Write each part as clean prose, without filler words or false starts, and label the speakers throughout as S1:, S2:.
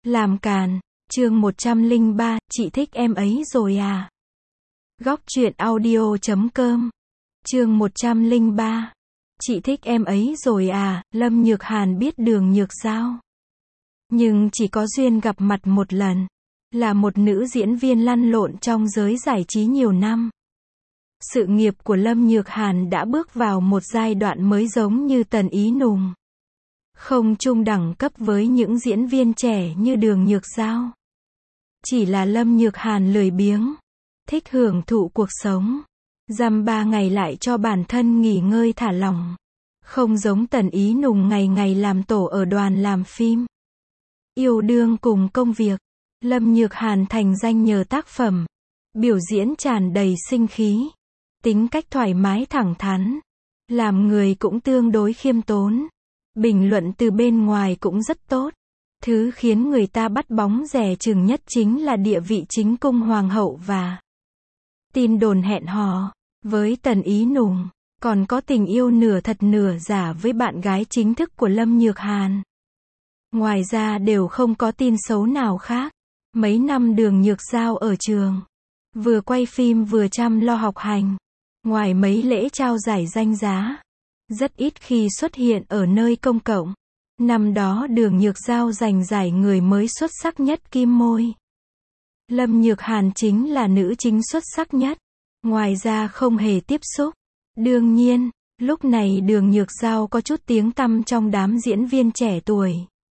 S1: Làm càn, chương 103, chị thích em ấy rồi à? Góc truyện audio.com, chương 103, chị thích em ấy rồi à? Lâm Nhược Hàn biết Đường Nhược Giao, nhưng chỉ có duyên gặp mặt một lần, là một nữ diễn viên lăn lộn trong giới giải trí nhiều năm. Sự nghiệp của Lâm Nhược Hàn đã bước vào một giai đoạn mới giống như Tần Ý Nùng. Không chung đẳng cấp với những diễn viên trẻ như Đường Nhược Giao. Chỉ là Lâm Nhược Hàn lười biếng, thích hưởng thụ cuộc sống. Dăm 3 ngày lại cho bản thân nghỉ ngơi thả lỏng. Không giống Tần Ý Nùng ngày ngày làm tổ ở đoàn làm phim. Yêu đương cùng công việc, Lâm Nhược Hàn thành danh nhờ tác phẩm. Biểu diễn tràn đầy sinh khí. Tính cách thoải mái thẳng thắn. Làm người cũng tương đối khiêm tốn. Bình luận từ bên ngoài cũng rất tốt. Thứ khiến người ta bắt bóng dè chừng nhất chính là địa vị chính cung hoàng hậu và tin đồn hẹn hò với Tần Ý Nùng, còn có tình yêu nửa thật nửa giả với bạn gái chính thức của Lâm Nhược Hàn. Ngoài ra đều không có tin xấu nào khác. Mấy năm Đường Nhược Giao ở trường, vừa quay phim vừa chăm lo học hành. Ngoài mấy lễ trao giải danh giá, rất ít khi xuất hiện ở nơi công cộng. Năm đó Đường Nhược Giao giành giải người mới xuất sắc nhất Kim Môi. Lâm Nhược Hàn chính là nữ chính xuất sắc nhất. Ngoài ra không hề tiếp xúc. Đương nhiên, lúc này Đường Nhược Giao có chút tiếng tăm trong đám diễn viên trẻ tuổi.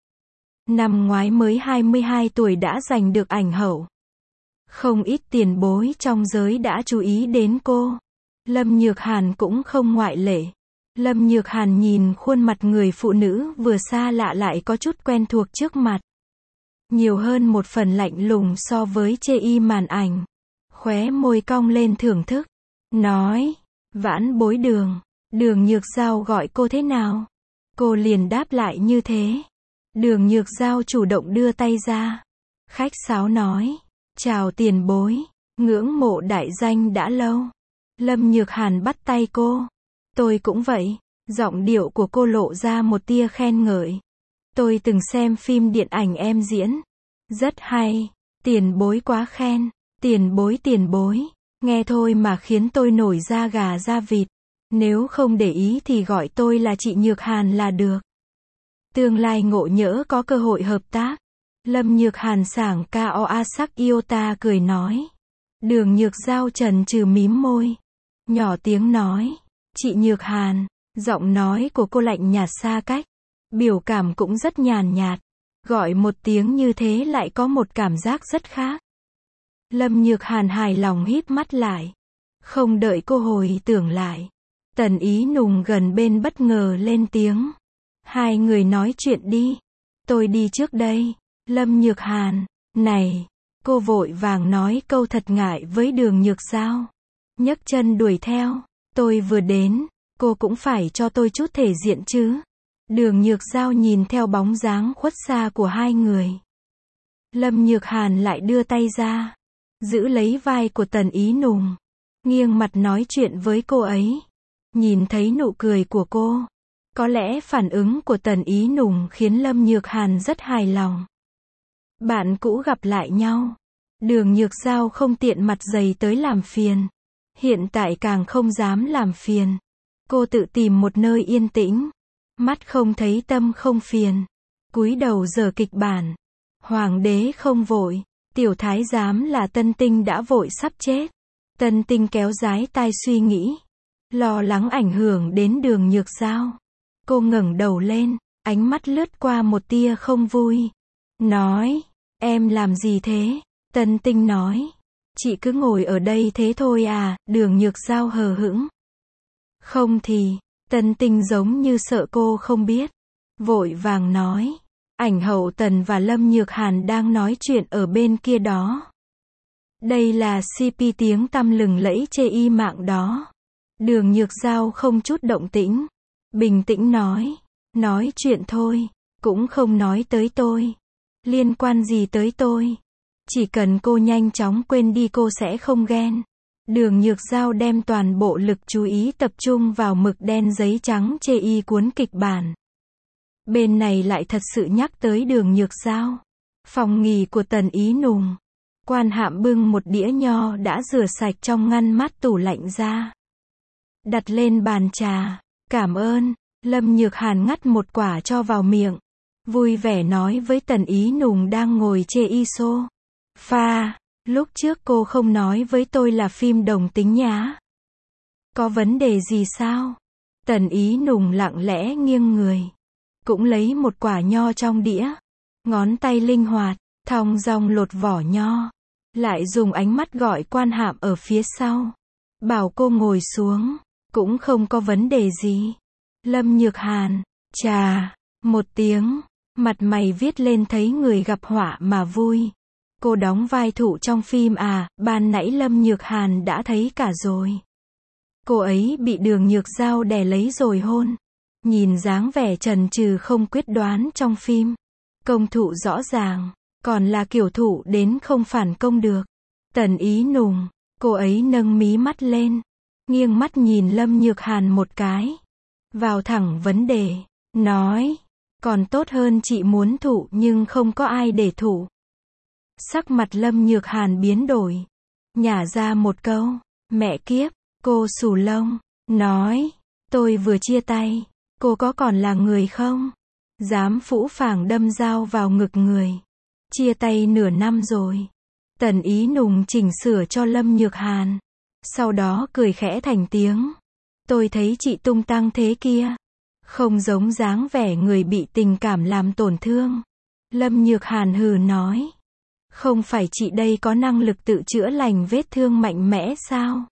S1: Năm ngoái mới 22 tuổi đã giành được ảnh hậu. Không ít tiền bối trong giới đã chú ý đến cô. Lâm Nhược Hàn cũng không ngoại lệ. Lâm Nhược Hàn nhìn khuôn mặt người phụ nữ vừa xa lạ lại có chút quen thuộc trước mặt. Nhiều hơn một phần lạnh lùng so với chê y màn ảnh. Khóe môi cong lên thưởng thức. Nói, vãn bối Đường. Đường Nhược Giao gọi cô thế nào? Cô liền đáp lại như thế. Đường Nhược Giao chủ động đưa tay ra. Khách sáo nói, chào tiền bối. Ngưỡng mộ đại danh đã lâu. Lâm Nhược Hàn bắt tay cô. Tôi cũng vậy. Giọng điệu của cô lộ ra một tia khen ngợi. Tôi từng xem phim điện ảnh em diễn. Rất hay. Tiền bối quá khen. Tiền bối. Nghe thôi mà khiến tôi nổi da gà da vịt. Nếu không để ý thì gọi tôi là chị Nhược Hàn là được. Tương lai ngộ nhỡ có cơ hội hợp tác. Lâm Nhược Hàn sảng Koa sắc Iota cười nói. Đường Nhược Giao trần trừ mím môi. Nhỏ tiếng nói. Chị Nhược Hàn. Giọng nói của cô lạnh nhạt xa cách. Biểu cảm cũng rất nhàn nhạt. Gọi một tiếng như thế lại có một cảm giác rất khác. Lâm Nhược Hàn hài lòng híp mắt lại. Không đợi cô hồi tưởng lại. Tần Ý Nùng gần bên bất ngờ lên tiếng. Hai người nói chuyện đi. Tôi đi trước đây. Lâm Nhược Hàn. Này. Cô vội vàng nói câu thật ngại với Đường Nhược Giao. Nhấc chân đuổi theo. Tôi vừa đến. Cô cũng phải cho tôi chút thể diện chứ. Đường Nhược Giao nhìn theo bóng dáng khuất xa của hai người. Lâm Nhược Hàn lại đưa tay ra. Giữ lấy vai của Tần Ý Nùng. Nghiêng mặt nói chuyện với cô ấy. Nhìn thấy nụ cười của cô. Có lẽ phản ứng của Tần Ý Nùng khiến Lâm Nhược Hàn rất hài lòng. Bạn cũ gặp lại nhau. Đường Nhược Giao không tiện mặt dày tới làm phiền. Hiện tại càng không dám làm phiền. Cô tự tìm một nơi yên tĩnh. Mắt không thấy tâm không phiền. Cúi đầu dở kịch bản. Hoàng đế không vội. Tiểu thái giám là Tân Tinh đã vội sắp chết. Tân Tinh kéo dái tai suy nghĩ. Lo lắng ảnh hưởng đến Đường Nhược Giao. Cô ngẩng đầu lên. Ánh mắt lướt qua một tia không vui. Nói. Em làm gì thế? Tân Tinh nói. Chị cứ ngồi ở đây thế thôi à? Đường Nhược Giao hờ hững. Không thì. Tân Tinh giống như sợ cô không biết. Vội vàng nói. Ảnh hậu Tần và Lâm Nhược Hàn đang nói chuyện ở bên kia đó. Đây là CP tiếng tăm lừng lẫy chê y mạng đó. Đường Nhược Giao không chút động tĩnh. Bình tĩnh nói. Nói chuyện thôi. Cũng không nói tới tôi. Liên quan gì tới tôi? Chỉ cần cô nhanh chóng quên đi cô sẽ không ghen. Đường Nhược Giao đem toàn bộ lực chú ý tập trung vào mực đen giấy trắng chê y cuốn kịch bản. Bên này lại thật sự nhắc tới Đường Nhược Giao. Phòng nghỉ của Tần Ý Nùng. Quan Hạm bưng một đĩa nho đã rửa sạch trong ngăn mát tủ lạnh ra. Đặt lên bàn trà. Cảm ơn. Lâm Nhược Hàn ngắt một quả cho vào miệng. Vui vẻ nói với Tần Ý Nùng đang ngồi chê sofa. Lúc trước cô không nói với tôi là phim đồng tính nhá. Có vấn đề gì sao? Tần Ý Nùng lặng lẽ nghiêng người. Cũng lấy một quả nho trong đĩa. Ngón tay linh hoạt, thong dong lột vỏ nho. Lại dùng ánh mắt gọi Quan Hạm ở phía sau. Bảo cô ngồi xuống. Cũng không có vấn đề gì. Lâm Nhược Hàn, chà, một tiếng. Mặt mày viết lên thấy người gặp họa mà vui. Cô đóng vai Thụ trong phim à, ban nãy Lâm Nhược Hàn đã thấy cả rồi. Cô ấy bị Đường Nhược Giao đè lấy rồi hôn. Nhìn dáng vẻ chần chừ không quyết đoán trong phim. Công Thụ rõ ràng, còn là kiểu Thụ đến không phản công được. Tần Ý Nùng, cô ấy nâng mí mắt lên. Nghiêng mắt nhìn Lâm Nhược Hàn một cái. Vào thẳng vấn đề, nói. Còn tốt hơn chị muốn Thụ nhưng không có ai để Thụ. Sắc mặt Lâm Nhược Hàn biến đổi. Nhả ra một câu. Mẹ kiếp, cô xù lông. Nói. Tôi vừa chia tay. Cô có còn là người không? Dám phũ phàng đâm dao vào ngực người. Chia tay nửa năm rồi. Tần Ý Nùng chỉnh sửa cho Lâm Nhược Hàn. Sau đó cười khẽ thành tiếng. Tôi thấy chị tung tăng thế kia. Không giống dáng vẻ người bị tình cảm làm tổn thương. Lâm Nhược Hàn hừ nói. Không phải chị đây có năng lực tự chữa lành vết thương mạnh mẽ sao?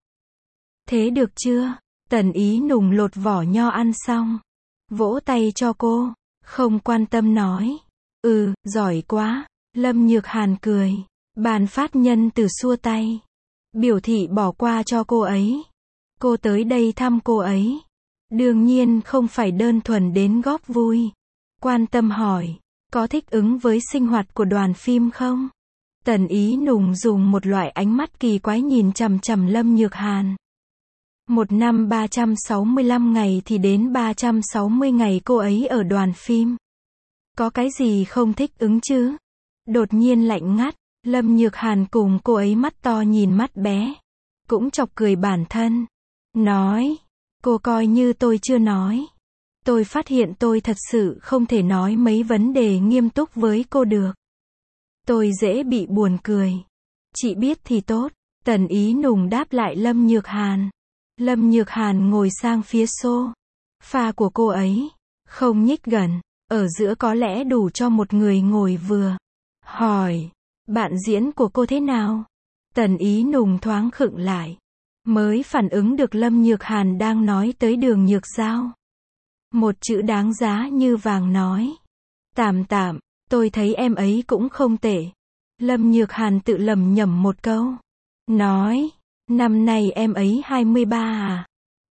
S1: Thế được chưa? Tần Ý Nùng lột vỏ nho ăn xong. Vỗ tay cho cô. Không quan tâm nói. Giỏi quá. Lâm Nhược Hàn cười. Bàn phát nhân từ xua tay. Biểu thị bỏ qua cho cô ấy. Cô tới đây thăm cô ấy. Đương nhiên không phải đơn thuần đến góp vui. Quan tâm hỏi. Có thích ứng với sinh hoạt của đoàn phim không? Tần Ý Nùng dùng một loại ánh mắt kỳ quái nhìn chằm chằm Lâm Nhược Hàn. Một năm 365 ngày thì đến 360 ngày cô ấy ở đoàn phim. Có cái gì không thích ứng chứ? Đột nhiên lạnh ngắt, Lâm Nhược Hàn cùng cô ấy mắt to nhìn mắt bé. Cũng chọc cười bản thân. Nói, cô coi như tôi chưa nói. Tôi phát hiện tôi thật sự không thể nói mấy vấn đề nghiêm túc với cô được. Tôi dễ bị buồn cười. Chị biết thì tốt. Tần Ý Nùng đáp lại Lâm Nhược Hàn. Lâm Nhược Hàn ngồi sang phía sofa của cô ấy. Không nhích gần. Ở giữa có lẽ đủ cho một người ngồi vừa. Hỏi. Bạn diễn của cô thế nào? Tần Ý Nùng thoáng khựng lại. Mới phản ứng được Lâm Nhược Hàn đang nói tới Đường Nhược Giao. Một chữ đáng giá như vàng nói. Tạm, tôi thấy em ấy cũng không tệ. Lâm Nhược Hàn tự lẩm nhẩm một câu. Nói, năm nay em ấy 23 à?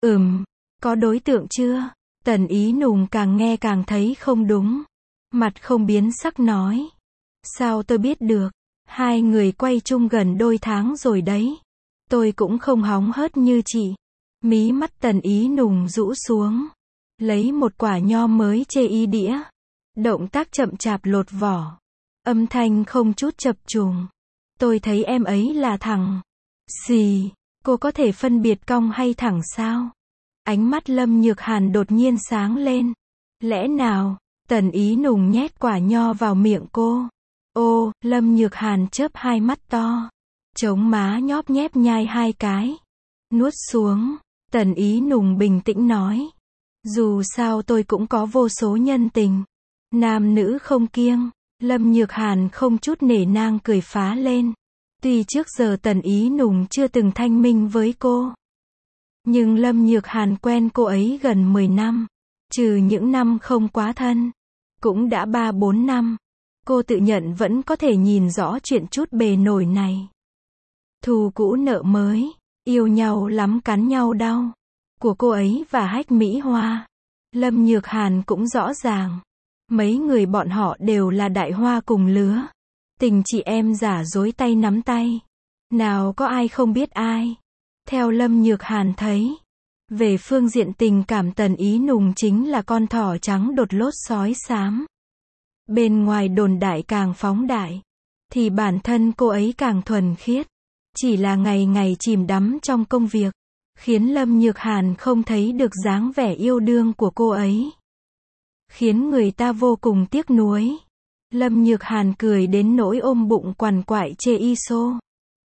S1: Có đối tượng chưa? Tần Ý Nùng càng nghe càng thấy không đúng. Mặt không biến sắc nói. Sao tôi biết được? Hai người quay chung gần đôi tháng rồi đấy. Tôi cũng không hóng hớt như chị. Mí mắt Tần Ý Nùng rũ xuống. Lấy một quả nho mới chê y đĩa. Động tác chậm chạp lột vỏ. Âm thanh không chút chập chùng. Tôi thấy em ấy là thẳng. Xì, cô có thể phân biệt cong hay thẳng sao? Ánh mắt Lâm Nhược Hàn đột nhiên sáng lên. Lẽ nào? Tần Ý Nùng nhét quả nho vào miệng cô. Ô, Lâm Nhược Hàn chớp hai mắt to. Chống má nhóp nhép nhai hai cái. Nuốt xuống. Tần Ý Nùng bình tĩnh nói. Dù sao tôi cũng có vô số nhân tình. Nam nữ không kiêng. Lâm Nhược Hàn không chút nể nang cười phá lên. Tuy trước giờ Tần Ý Nùng chưa từng thanh minh với cô. Nhưng Lâm Nhược Hàn quen cô ấy gần 10 năm. Trừ những năm không quá thân. Cũng đã 3-4 năm. Cô tự nhận vẫn có thể nhìn rõ chuyện chút bề nổi này. Thù cũ nợ mới. Yêu nhau lắm cắn nhau đau. Của cô ấy và Hách Mỹ Hoa. Lâm Nhược Hàn cũng rõ ràng. Mấy người bọn họ đều là đại hoa cùng lứa. Tình chị em giả dối tay nắm tay. Nào có ai không biết ai. Theo Lâm Nhược Hàn thấy. Về phương diện tình cảm Tần Ý Nùng chính là con thỏ trắng đột lốt sói xám. Bên ngoài đồn đại càng phóng đại, thì bản thân cô ấy càng thuần khiết. Chỉ là ngày ngày chìm đắm trong công việc, khiến Lâm Nhược Hàn không thấy được dáng vẻ yêu đương của cô ấy. Khiến người ta vô cùng tiếc nuối. Lâm Nhược Hàn cười đến nỗi ôm bụng quằn quại chê y xô.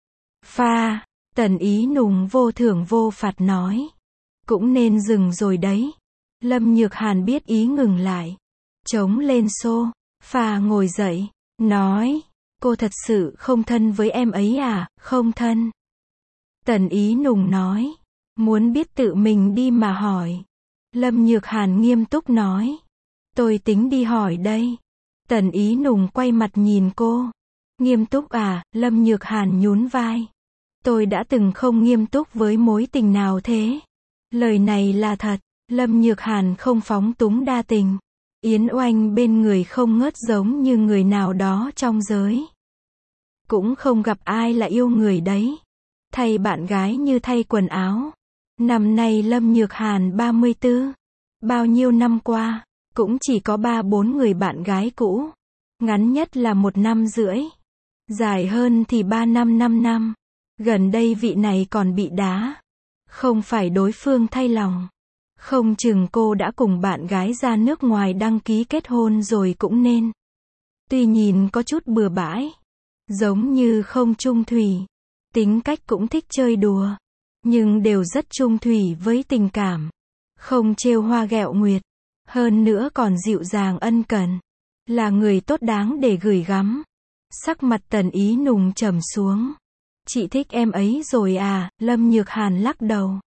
S1: Pha, Tần Ý Nùng vô thưởng vô phạt nói. Cũng nên dừng rồi đấy. Lâm Nhược Hàn biết ý ngừng lại. Chống lên xô, pha ngồi dậy, nói. Cô thật sự không thân với em ấy à? Không thân. Tần Ý Nùng nói. Muốn biết tự mình đi mà hỏi. Lâm Nhược Hàn nghiêm túc nói. Tôi tính đi hỏi đây. Tần Ý Nùng quay mặt nhìn cô. Nghiêm túc à? Lâm Nhược Hàn nhún vai. Tôi đã từng không nghiêm túc với mối tình nào thế. Lời này là thật. Lâm Nhược Hàn không phóng túng đa tình. Yến Oanh bên người không ngớt giống như người nào đó trong giới. Cũng không gặp ai là yêu người đấy. Thay bạn gái như thay quần áo. Năm nay Lâm Nhược Hàn 34. Bao nhiêu năm qua, cũng chỉ có 3-4 người bạn gái cũ. Ngắn nhất là 1 năm rưỡi. Dài hơn thì 3 năm 5 năm. Gần đây vị này còn bị đá. Không phải đối phương thay lòng. Không chừng cô đã cùng bạn gái ra nước ngoài đăng ký kết hôn rồi cũng nên. Tuy nhìn có chút bừa bãi. Giống như không chung thủy. Tính cách cũng thích chơi đùa. Nhưng đều rất chung thủy với tình cảm. Không trêu hoa ghẹo nguyệt. Hơn nữa còn dịu dàng ân cần. Là người tốt đáng để gửi gắm. Sắc mặt Tần Ý Nùng trầm xuống. Chị thích em ấy rồi à? Lâm Nhược Hàn lắc đầu.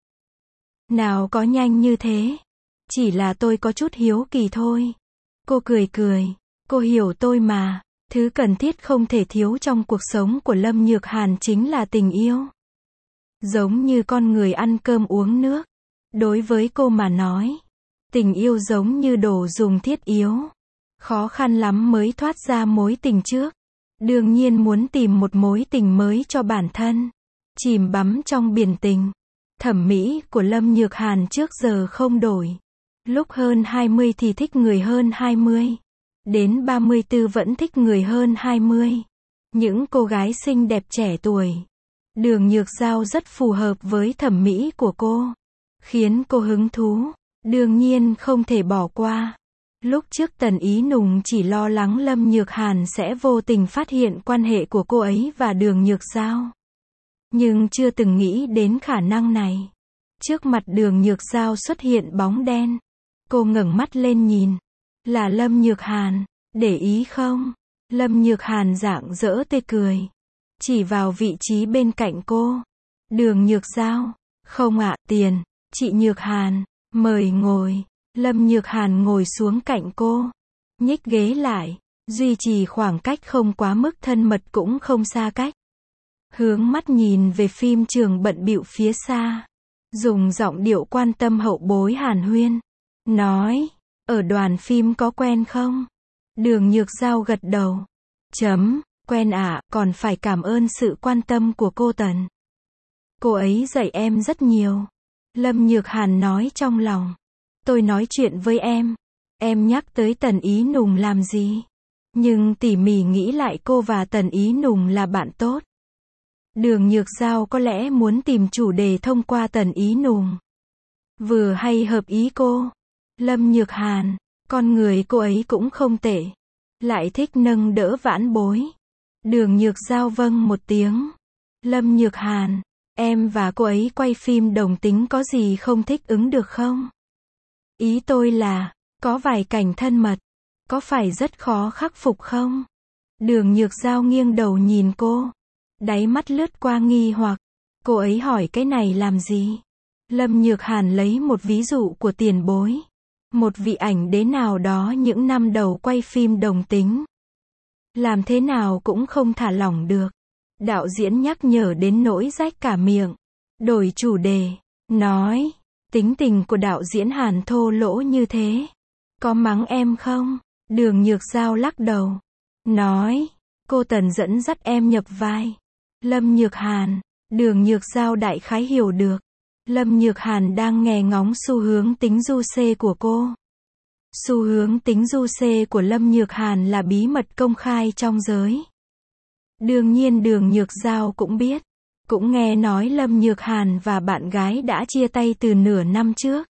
S1: Nào có nhanh như thế. Chỉ là tôi có chút hiếu kỳ thôi. Cô cười cười. Cô hiểu tôi mà. Thứ cần thiết không thể thiếu trong cuộc sống của Lâm Nhược Hàn chính là tình yêu. Giống như con người ăn cơm uống nước. Đối với cô mà nói, tình yêu giống như đồ dùng thiết yếu. Khó khăn lắm mới thoát ra mối tình trước. Đương nhiên muốn tìm một mối tình mới cho bản thân. Chìm bắm trong biển tình. Thẩm mỹ của Lâm Nhược Hàn trước giờ không đổi. Lúc hơn 20 thì thích người hơn 20. Đến 34 vẫn thích người hơn 20. Những cô gái xinh đẹp trẻ tuổi. Đường Nhược Giao rất phù hợp với thẩm mỹ của cô. Khiến cô hứng thú. Đương nhiên không thể bỏ qua. Lúc trước Tần Ý Nùng chỉ lo lắng Lâm Nhược Hàn sẽ vô tình phát hiện quan hệ của cô ấy và Đường Nhược Giao. Nhưng chưa từng nghĩ đến khả năng này. Trước mặt Đường Nhược Giao xuất hiện bóng đen. Cô ngẩng mắt lên nhìn. Là Lâm Nhược Hàn. Để ý không? Lâm Nhược Hàn rạng rỡ tươi cười. Chỉ vào vị trí bên cạnh cô. Đường Nhược Giao. Không ạ, tiền. Chị Nhược Hàn. Mời ngồi. Lâm Nhược Hàn ngồi xuống cạnh cô. Nhích ghế lại. Duy trì khoảng cách không quá mức thân mật cũng không xa cách. Hướng mắt nhìn về phim trường bận bịu phía xa. Dùng giọng điệu quan tâm hậu bối hàn huyên. Nói. Ở đoàn phim có quen không? Đường Nhược Giao gật đầu. Quen ạ, còn phải cảm ơn sự quan tâm của cô Tần. Cô ấy dạy em rất nhiều. Lâm Nhược Hàn nói trong lòng. Tôi nói chuyện với em nhắc tới Tần Ý Nùng làm gì? Nhưng tỉ mỉ nghĩ lại cô và Tần Ý Nùng là bạn tốt. Đường Nhược Giao có lẽ muốn tìm chủ đề thông qua Tần Ý Nùng. Vừa hay hợp ý cô. Lâm Nhược Hàn, con người cô ấy cũng không tệ. Lại thích nâng đỡ vãn bối. Đường Nhược Giao vâng một tiếng. Lâm Nhược Hàn, em và cô ấy quay phim đồng tính có gì không thích ứng được không? Ý tôi là, có vài cảnh thân mật. Có phải rất khó khắc phục không? Đường Nhược Giao nghiêng đầu nhìn cô. Đáy mắt lướt qua nghi hoặc. Cô ấy hỏi cái này làm gì? Lâm Nhược Hàn lấy một ví dụ của tiền bối. Một vị ảnh đế nào đó những năm đầu quay phim đồng tính. Làm thế nào cũng không thả lỏng được. Đạo diễn nhắc nhở đến nỗi rách cả miệng. Đổi chủ đề. Nói. Tính tình của đạo diễn Hàn thô lỗ như thế. Có mắng em không? Đường Nhược Giao lắc đầu. Nói. Cô Tần dẫn dắt em nhập vai. Lâm Nhược Hàn. Đường Nhược Giao đại khái hiểu được. Lâm Nhược Hàn đang nghe ngóng xu hướng tính du xê của cô. Xu hướng tính du xê của Lâm Nhược Hàn là bí mật công khai trong giới. Đương nhiên Đường Nhược Giao cũng biết. Cũng nghe nói Lâm Nhược Hàn và bạn gái đã chia tay từ nửa năm trước.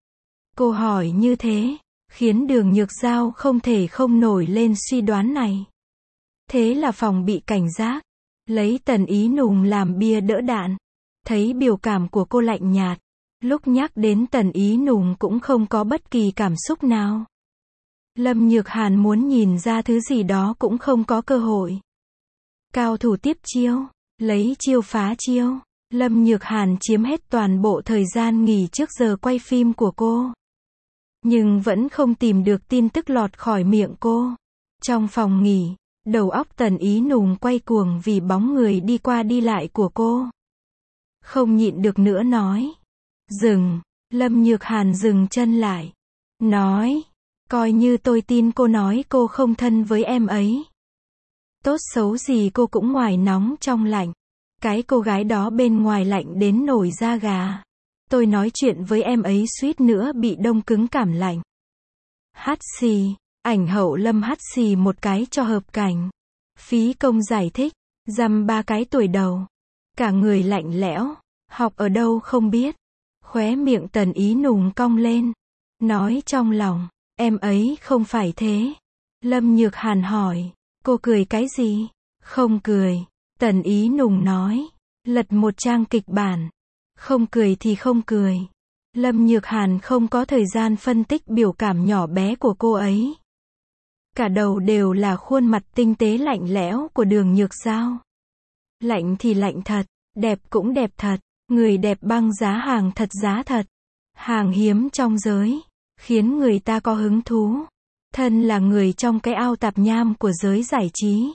S1: Cô hỏi như thế, khiến Đường Nhược Giao không thể không nổi lên suy đoán này. Thế là phòng bị cảnh giác, lấy Tần Ý Nùng làm bia đỡ đạn. Thấy biểu cảm của cô lạnh nhạt, lúc nhắc đến Tần Ý Nùng cũng không có bất kỳ cảm xúc nào. Lâm Nhược Hàn muốn nhìn ra thứ gì đó cũng không có cơ hội. Cao thủ tiếp chiêu, lấy chiêu phá chiêu. Lâm Nhược Hàn chiếm hết toàn bộ thời gian nghỉ trước giờ quay phim của cô. Nhưng vẫn không tìm được tin tức lọt khỏi miệng cô. Trong phòng nghỉ, đầu óc Tần Ý Nùng quay cuồng vì bóng người đi qua đi lại của cô. Không nhịn được nữa nói. Dừng. Lâm Nhược Hàn dừng chân lại. Nói. Coi như tôi tin cô nói cô không thân với em ấy. Tốt xấu gì cô cũng ngoài nóng trong lạnh. Cái cô gái đó bên ngoài lạnh đến nổi da gà. Tôi nói chuyện với em ấy suýt nữa bị đông cứng cảm lạnh. Hắt xì. Ảnh hậu Lâm hắt xì một cái cho hợp cảnh. Phí công giải thích. Dăm 3 cái tuổi đầu. Cả người lạnh lẽo. Học ở đâu không biết. Khóe miệng Tần Ý Nùng cong lên. Nói trong lòng. Em ấy không phải thế. Lâm Nhược Hàn hỏi. Cô cười cái gì? Không cười. Tần Ý Nùng nói. Lật một trang kịch bản. Không cười thì không cười. Lâm Nhược Hàn không có thời gian phân tích biểu cảm nhỏ bé của cô ấy. Cả đầu đều là khuôn mặt tinh tế lạnh lẽo của Đường Nhược Giao. Lạnh thì lạnh thật, đẹp cũng đẹp thật. Người đẹp băng giá hàng thật giá thật. Hàng hiếm trong giới. Khiến người ta có hứng thú. Thân là người trong cái ao tạp nham của giới giải trí.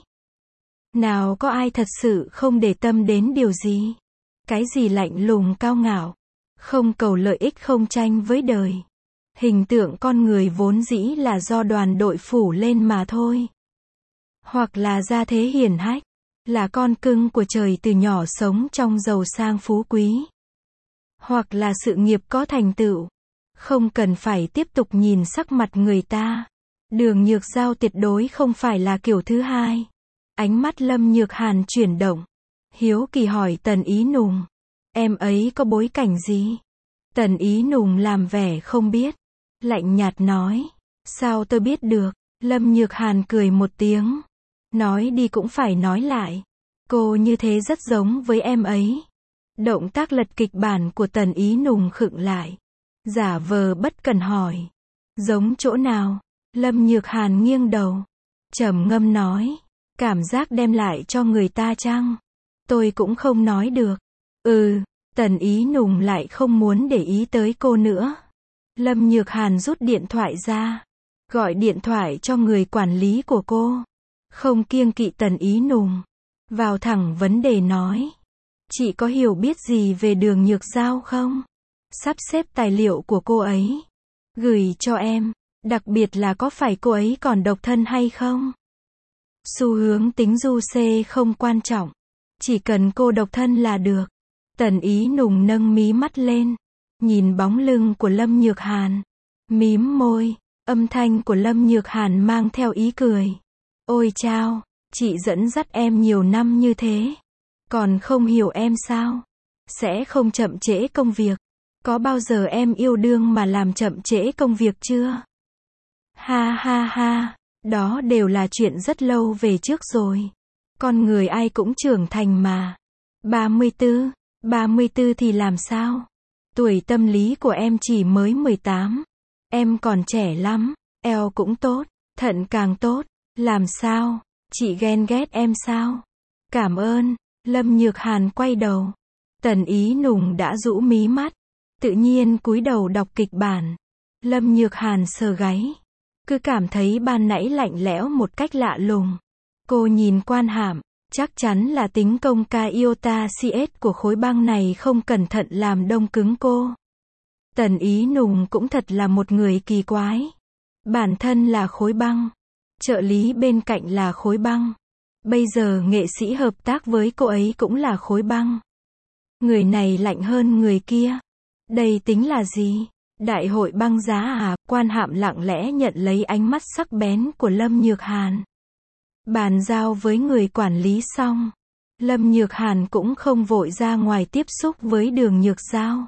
S1: Nào có ai thật sự không để tâm đến điều gì. Cái gì lạnh lùng cao ngạo. Không cầu lợi ích không tranh với đời. Hình tượng con người vốn dĩ là do đoàn đội phủ lên mà thôi. Hoặc là gia thế hiển hách. Là con cưng của trời từ nhỏ sống trong giàu sang phú quý. Hoặc là sự nghiệp có thành tựu. Không cần phải tiếp tục nhìn sắc mặt người ta. Đường Nhược Giao tuyệt đối không phải là kiểu thứ hai. Ánh mắt Lâm Nhược Hàn chuyển động. Hiếu kỳ hỏi Tần Ý Nùng. Em ấy có bối cảnh gì? Tần Ý Nùng làm vẻ không biết. Lạnh nhạt nói. Sao tôi biết được? Lâm Nhược Hàn cười một tiếng. Nói đi cũng phải nói lại. Cô như thế rất giống với em ấy. Động tác lật kịch bản của Tần Ý Nùng khựng lại. Giả vờ bất cần hỏi. Giống chỗ nào? Lâm Nhược Hàn nghiêng đầu. Trầm ngâm nói. Cảm giác đem lại cho người ta chăng? Tôi cũng không nói được. Tần Ý Nùng lại không muốn để ý tới cô nữa. Lâm Nhược Hàn rút điện thoại ra. Gọi điện thoại cho người quản lý của cô. Không kiêng kỵ Tần Ý Nùng. Vào thẳng vấn đề nói. Chị có hiểu biết gì về Đường Nhược Giao không? Sắp xếp tài liệu của cô ấy. Gửi cho em. Đặc biệt là có phải cô ấy còn độc thân hay không? Xu hướng tính du xê không quan trọng. Chỉ cần cô độc thân là được. Tần Ý Nùng nâng mí mắt lên. Nhìn bóng lưng của Lâm Nhược Hàn. Mím môi. Âm thanh của Lâm Nhược Hàn mang theo ý cười. Ôi chao, chị dẫn dắt em nhiều năm như thế. Còn không hiểu em sao? Sẽ không chậm trễ công việc. Có bao giờ em yêu đương mà làm chậm trễ công việc chưa? Ha ha ha, đó đều là chuyện rất lâu về trước rồi. Con người ai cũng trưởng thành mà. 34 thì làm sao? Tuổi tâm lý của em chỉ mới 18. Em còn trẻ lắm, eo cũng tốt, thận càng tốt. Làm sao? Chị ghen ghét em sao? Cảm ơn. Lâm Nhược Hàn quay đầu. Tần Ý Nùng đã rũ mí mắt. Tự nhiên cúi đầu đọc kịch bản. Lâm Nhược Hàn sờ gáy. Cứ cảm thấy ban nãy lạnh lẽo một cách lạ lùng. Cô nhìn Quan Hàm. Chắc chắn là tính công ca iota CS của khối băng này không cẩn thận làm đông cứng cô. Tần Ý Nùng cũng thật là một người kỳ quái. Bản thân là khối băng. Trợ lý bên cạnh là khối băng. Bây giờ nghệ sĩ hợp tác với cô ấy cũng là khối băng. Người này lạnh hơn người kia. Đây tính là gì? Đại hội băng giá à? Quan Hạm lặng lẽ nhận lấy ánh mắt sắc bén của Lâm Nhược Hàn. Bàn giao với người quản lý xong, Lâm Nhược Hàn cũng không vội ra ngoài tiếp xúc với Đường Nhược Giao,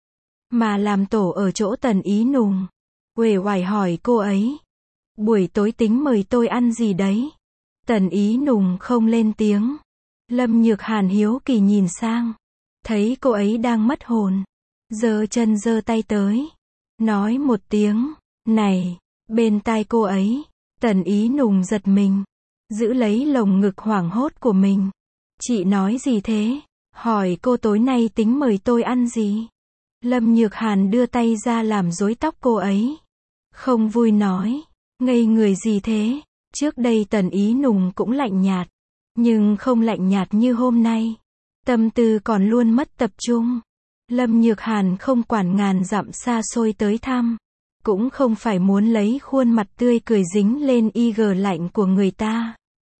S1: mà làm tổ ở chỗ Tần Ý Nùng. Uể oải hỏi cô ấy, buổi tối tính mời tôi ăn gì đấy? Tần Ý Nùng không lên tiếng. Lâm Nhược Hàn hiếu kỳ nhìn sang, thấy cô ấy đang mất hồn, giơ chân giơ tay tới, nói một tiếng, này, bên tai cô ấy. Tần Ý Nùng giật mình, giữ lấy lồng ngực hoảng hốt của mình. Chị nói gì thế? Hỏi cô tối nay tính mời tôi ăn gì? Lâm Nhược Hàn đưa tay ra làm rối tóc cô ấy. Không vui nói, ngây người gì thế? Trước đây Tần Ý Nùng cũng lạnh nhạt, nhưng không lạnh nhạt như hôm nay. Tâm tư còn luôn mất tập trung. Lâm Nhược Hàn không quản ngàn dặm xa xôi tới thăm, cũng không phải muốn lấy khuôn mặt tươi cười dính lên IG lạnh của người ta.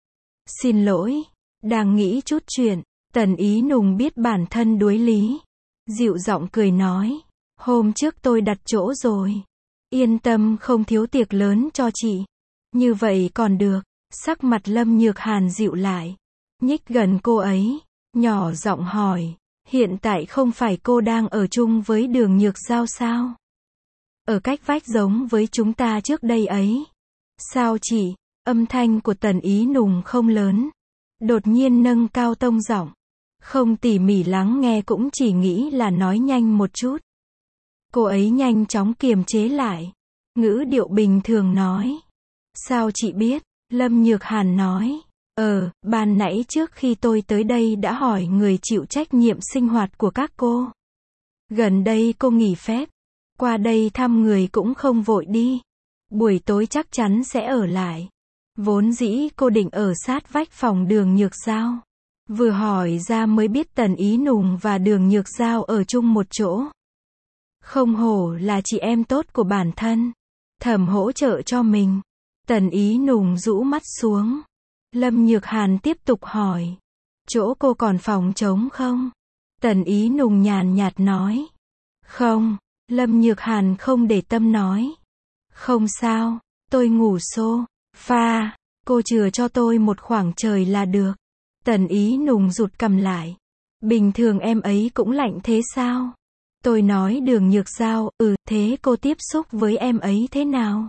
S1: Xin lỗi, đang nghĩ chút chuyện. Tần Ý Nùng biết bản thân đuối lý, dịu giọng cười nói, hôm trước tôi đặt chỗ rồi. Yên tâm, không thiếu tiệc lớn cho chị. Như vậy còn được. Sắc mặt Lâm Nhược Hàn dịu lại, nhích gần cô ấy, nhỏ giọng hỏi, hiện tại không phải cô đang ở chung với Đường Nhược Giao sao? Ở cách vách giống với chúng ta trước đây ấy. Sao chị? Âm thanh của Tần Ý Nùng không lớn, đột nhiên nâng cao tông giọng, không tỉ mỉ lắng nghe cũng chỉ nghĩ là nói nhanh một chút. Cô ấy nhanh chóng kiềm chế lại, ngữ điệu bình thường nói, sao chị biết? Lâm Nhược Hàn nói, ban nãy trước khi tôi tới đây đã hỏi người chịu trách nhiệm sinh hoạt của các cô. Gần đây cô nghỉ phép, qua đây thăm người cũng không vội đi. Buổi tối chắc chắn sẽ ở lại. Vốn dĩ cô định ở sát vách phòng Đường Nhược Giao. Vừa hỏi ra mới biết Tần Ý Nùng và Đường Nhược Giao ở chung một chỗ. Không hổ là chị em tốt của bản thân, thầm hỗ trợ cho mình. Tần Ý Nùng rũ mắt xuống. Lâm Nhược Hàn tiếp tục hỏi, chỗ cô còn phòng trống không? Tần Ý Nùng nhàn nhạt nói, không. Lâm Nhược Hàn không để tâm nói, không sao, tôi ngủ sofa, cô chừa cho tôi một khoảng trời là được. Tần Ý Nùng rụt cằm lại, bình thường em ấy cũng lạnh thế sao? Tôi nói Đường Nhược Giao, thế cô tiếp xúc với em ấy thế nào?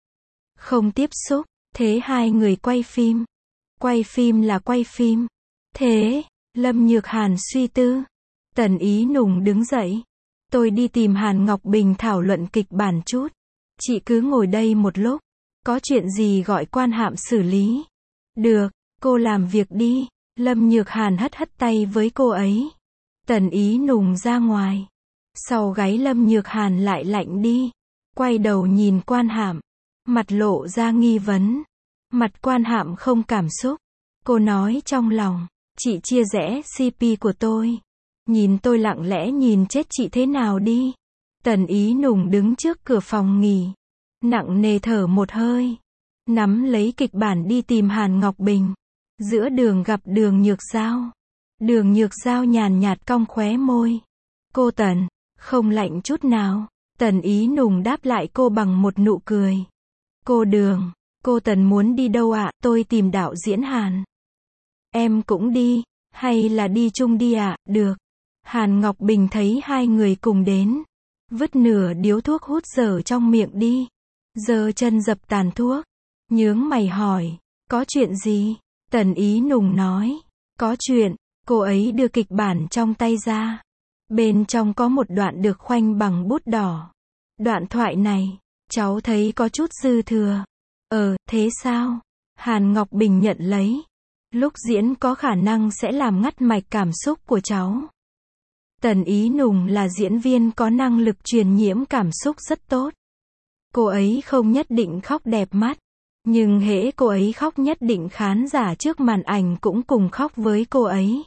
S1: Không tiếp xúc, thế hai người quay phim. Quay phim là quay phim. Thế, Lâm Nhược Hàn suy tư. Tần Ý Nùng đứng dậy. Tôi đi tìm Hàn Ngọc Bình thảo luận kịch bản chút. Chị cứ ngồi đây một lúc. Có chuyện gì gọi Quan Hạm xử lý. Được, cô làm việc đi. Lâm Nhược Hàn hất hất tay với cô ấy. Tần Ý Nùng ra ngoài. Sau gáy Lâm Nhược Hàn lại lạnh đi. Quay đầu nhìn Quan Hạm. Mặt lộ ra nghi vấn. Mặt Quan Hạm không cảm xúc. Cô nói trong lòng, chị chia rẽ CP của tôi. Nhìn tôi lặng lẽ nhìn chết chị thế nào đi. Tần Ý Nùng đứng trước cửa phòng nghỉ, nặng nề thở một hơi, nắm lấy kịch bản đi tìm Hàn Ngọc Bình. Giữa đường gặp Đường Nhược Giao. Đường Nhược Giao nhàn nhạt cong khóe môi. Cô Tần, không lạnh chút nào. Tần Ý Nùng đáp lại cô bằng một nụ cười. Cô Đường, cô Tần muốn đi đâu ạ? Tôi tìm đạo diễn Hàn. Em cũng đi, hay là đi chung đi ạ? Được. Hàn Ngọc Bình thấy hai người cùng đến, vứt nửa điếu thuốc hút dở trong miệng đi, giơ chân dập tàn thuốc, nhướng mày hỏi, có chuyện gì? Tần Ý Nùng nói, có chuyện. Cô ấy đưa kịch bản trong tay ra. Bên trong có một đoạn được khoanh bằng bút đỏ. Đoạn thoại này, cháu thấy có chút dư thừa. Thế sao? Hàn Ngọc Bình nhận lấy. Lúc diễn có khả năng sẽ làm ngắt mạch cảm xúc của cháu. Tần Ý Nùng là diễn viên có năng lực truyền nhiễm cảm xúc rất tốt. Cô ấy không nhất định khóc đẹp mắt, nhưng hễ cô ấy khóc nhất định khán giả trước màn ảnh cũng cùng khóc với cô ấy.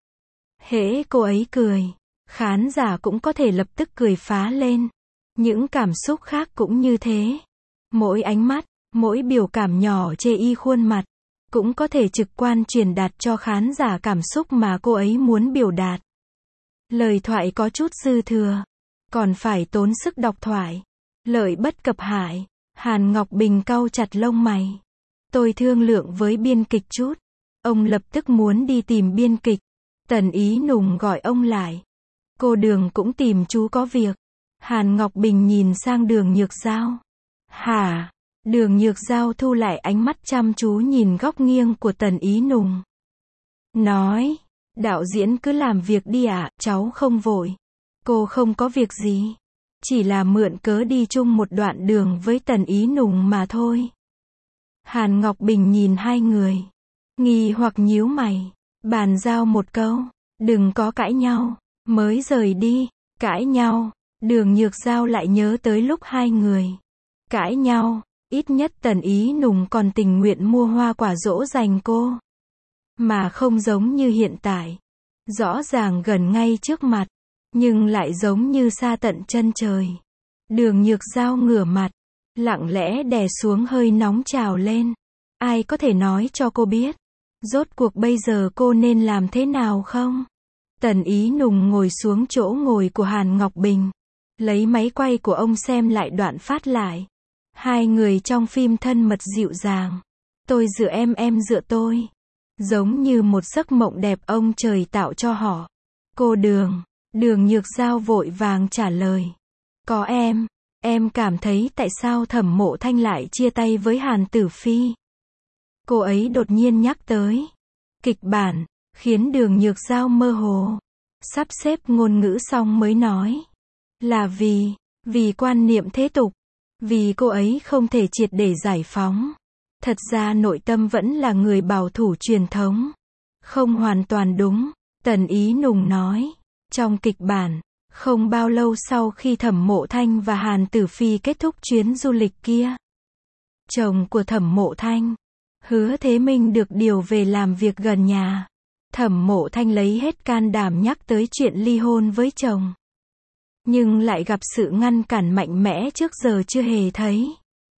S1: Hễ cô ấy cười, khán giả cũng có thể lập tức cười phá lên. Những cảm xúc khác cũng như thế. Mỗi ánh mắt, mỗi biểu cảm nhỏ chê y khuôn mặt, cũng có thể trực quan truyền đạt cho khán giả cảm xúc mà cô ấy muốn biểu đạt. Lời thoại có chút dư thừa. còn phải tốn sức đọc thoại. Lợi bất cập hại. Hàn Ngọc Bình cau chặt lông mày. Tôi thương lượng với biên kịch chút. Ông lập tức muốn đi tìm biên kịch. Tần Ý Nùng gọi ông lại. Cô Đường cũng tìm chú có việc. Hàn Ngọc Bình nhìn sang Đường Nhược Giao. Hả? Đường Nhược Giao thu lại ánh mắt chăm chú nhìn góc nghiêng của Tần Ý Nùng. Nói, đạo diễn cứ làm việc đi ạ, cháu không vội. Cô không có việc gì. Chỉ là mượn cớ đi chung một đoạn đường với Tần Ý Nùng mà thôi. Hàn Ngọc Bình nhìn hai người. Nghi hoặc nhíu mày. Bàn giao một câu. Đừng có cãi nhau. Mới rời đi. Cãi nhau. Đường Nhược Giao lại nhớ tới lúc hai người cãi nhau. Ít nhất Tần Ý Nùng còn tình nguyện mua hoa quả dỗ dành cô. Mà không giống như hiện tại. Rõ ràng gần ngay trước mặt. Nhưng lại giống như xa tận chân trời. Đường Nhược Giao ngửa mặt. Lặng lẽ đè xuống hơi nóng trào lên. Ai có thể nói cho cô biết. Rốt cuộc bây giờ cô nên làm thế nào không? Tần Ý Nùng ngồi xuống chỗ ngồi của Hàn Ngọc Bình. Lấy máy quay của ông xem lại đoạn phát lại. Hai người trong phim thân mật dịu dàng. Tôi dựa em dựa tôi. Giống như một giấc mộng đẹp ông trời tạo cho họ. Cô Đường. Đường Nhược Giao vội vàng trả lời. Có em cảm thấy tại sao Thẩm Mộ Thanh lại chia tay với Hàn Tử Phi. Cô ấy đột nhiên nhắc tới kịch bản, khiến Đường Nhược Giao mơ hồ. Sắp xếp ngôn ngữ xong mới nói. Là vì quan niệm thế tục. Vì cô ấy không thể triệt để giải phóng. Thật ra nội tâm vẫn là người bảo thủ truyền thống. Không hoàn toàn đúng, Tần Ý Nùng nói. Trong kịch bản, không bao lâu sau khi Thẩm Mộ Thanh và Hàn Tử Phi kết thúc chuyến du lịch kia. Chồng của Thẩm Mộ Thanh, Hứa Thế Minh được điều về làm việc gần nhà. Thẩm Mộ Thanh lấy hết can đảm nhắc tới chuyện ly hôn với chồng. Nhưng lại gặp sự ngăn cản mạnh mẽ trước giờ chưa hề thấy.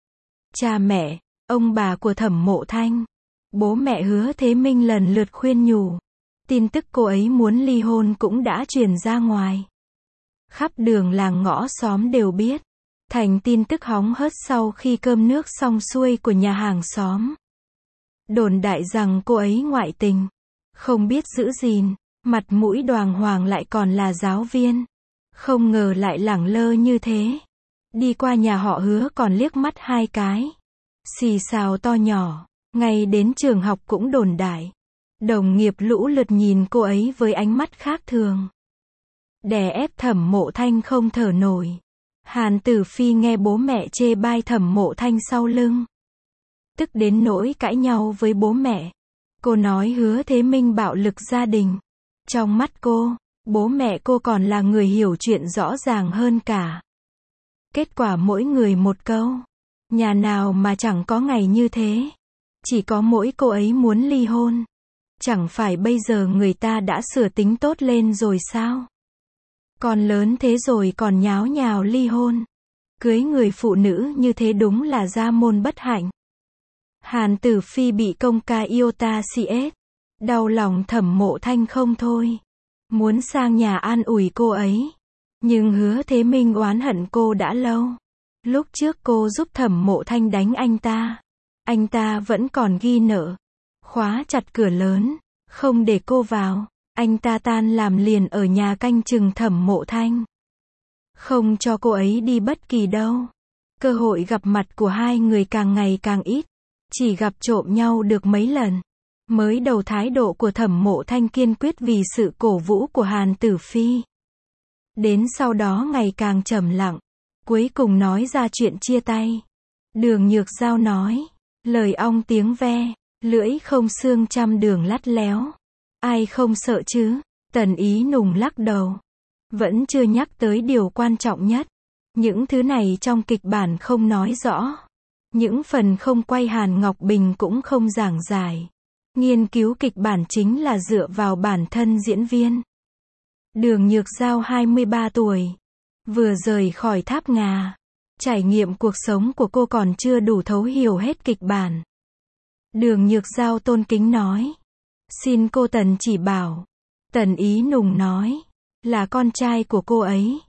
S1: Cha mẹ, ông bà của Thẩm Mộ Thanh, bố mẹ Hứa Thế Minh lần lượt khuyên nhủ. Tin tức cô ấy muốn ly hôn cũng đã truyền ra ngoài. Khắp đường làng ngõ xóm đều biết. Thành tin tức hóng hớt sau khi cơm nước xong xuôi của nhà hàng xóm. Đồn đại rằng cô ấy ngoại tình. Không biết giữ gìn, mặt mũi đoàng hoàng lại còn là giáo viên. Không ngờ lại lẳng lơ như thế. Đi qua nhà họ Hứa còn liếc mắt hai cái. Xì xào to nhỏ. Ngay đến trường học cũng đồn đại. Đồng nghiệp lũ lượt nhìn cô ấy với ánh mắt khác thường. Đè ép Thẩm Mộ Thanh không thở nổi. Hàn Tử Phi nghe bố mẹ chê bai Thẩm Mộ Thanh sau lưng. Tức đến nỗi cãi nhau với bố mẹ. Cô nói Hứa Thế Minh bạo lực gia đình. Trong mắt cô, bố mẹ cô còn là người hiểu chuyện rõ ràng hơn cả. Kết quả mỗi người một câu. Nhà nào mà chẳng có ngày như thế. Chỉ có mỗi cô ấy muốn ly hôn. Chẳng phải bây giờ người ta đã sửa tính tốt lên rồi sao? Còn lớn thế rồi còn nháo nhào ly hôn. Cưới người phụ nữ như thế đúng là gia môn bất hạnh. Hàn Tử Phi bị công ca iota CS. Đau lòng Thẩm Mộ Thanh không thôi. Muốn sang nhà an ủi cô ấy. Nhưng Hứa Thế Minh oán hận cô đã lâu. Lúc trước cô giúp Thẩm Mộ Thanh đánh anh ta. Anh ta vẫn còn ghi nợ. Khóa chặt cửa lớn. Không để cô vào. Anh ta tan làm liền ở nhà canh chừng Thẩm Mộ Thanh. Không cho cô ấy đi bất kỳ đâu. Cơ hội gặp mặt của hai người càng ngày càng ít. Chỉ gặp trộm nhau được mấy lần. Mới đầu thái độ của Thẩm Mộ Thanh kiên quyết vì sự cổ vũ của Hàn Tử Phi. Đến sau đó ngày càng trầm lặng. Cuối cùng nói ra chuyện chia tay. Đường Nhược Giao nói. Lời ong tiếng ve. Lưỡi không xương trăm đường lắt léo. Ai không sợ chứ? Tần Ý Nùng lắc đầu. Vẫn chưa nhắc tới điều quan trọng nhất. Những thứ này trong kịch bản không nói rõ. Những phần không quay Hàn Ngọc Bình cũng không giảng giải. Nghiên cứu kịch bản chính là dựa vào bản thân diễn viên. Đường Nhược Giao 23 tuổi. Vừa rời khỏi Tháp Ngà. Trải nghiệm cuộc sống của cô còn chưa đủ thấu hiểu hết kịch bản. Đường Nhược Giao tôn kính nói. Xin cô Tần chỉ bảo. Tần Ý Nùng nói. Là con trai của cô ấy.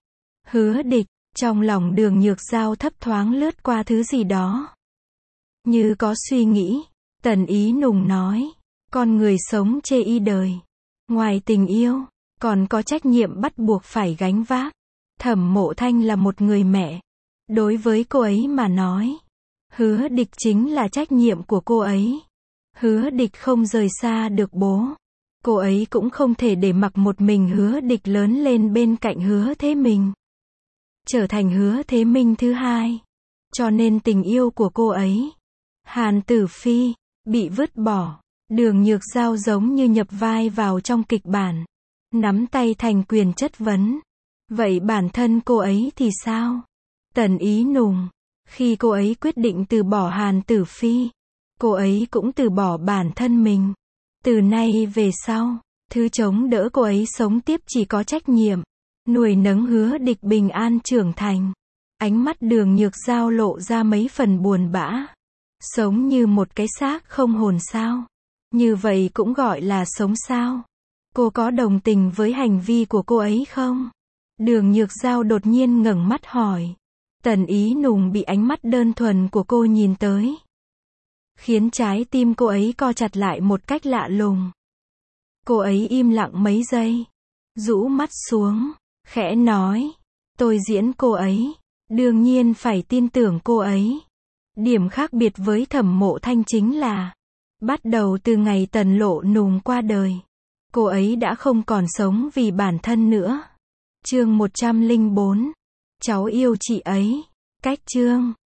S1: Hứa Địch, trong lòng Đường Nhược Giao thấp thoáng lướt qua thứ gì đó. Như có suy nghĩ, Tần Ý Nùng nói, con người sống chê y đời. Ngoài tình yêu, còn có trách nhiệm bắt buộc phải gánh vác. Thẩm Mộ Thanh là một người mẹ. Đối với cô ấy mà nói, Hứa Địch chính là trách nhiệm của cô ấy. Hứa Địch không rời xa được bố. Cô ấy cũng không thể để mặc một mình Hứa Địch lớn lên bên cạnh Hứa Thế Minh. Trở thành Hứa Thế Minh thứ hai. Cho nên tình yêu của cô ấy, Hàn Tử Phi, bị vứt bỏ. Đường Nhược Giao giống như nhập vai vào trong kịch bản. Nắm tay thành quyền chất vấn. Vậy bản thân cô ấy thì sao? Tần Ý Nùng, khi cô ấy quyết định từ bỏ Hàn Tử Phi, cô ấy cũng từ bỏ bản thân mình. Từ nay về sau, thứ chống đỡ cô ấy sống tiếp chỉ có trách nhiệm. Nuôi nấng Hứa Địch bình an trưởng thành. Ánh mắt Đường Nhược Giao lộ ra mấy phần buồn bã. Sống như một cái xác không hồn sao? Như vậy cũng gọi là sống sao? Cô có đồng tình với hành vi của cô ấy không? Đường Nhược Giao đột nhiên ngẩng mắt hỏi. Tần Ý Nùng bị ánh mắt đơn thuần của cô nhìn tới, khiến trái tim cô ấy co chặt lại một cách lạ lùng. Cô ấy im lặng mấy giây, rũ mắt xuống, khẽ nói, tôi diễn cô ấy, đương nhiên phải tin tưởng cô ấy. Điểm khác biệt với Thẩm Mộ Thanh chính là, bắt đầu từ ngày Tần Lộ Nùng qua đời, cô ấy đã không còn sống vì bản thân nữa. Chương 104. Cháu yêu chị ấy. Cách chương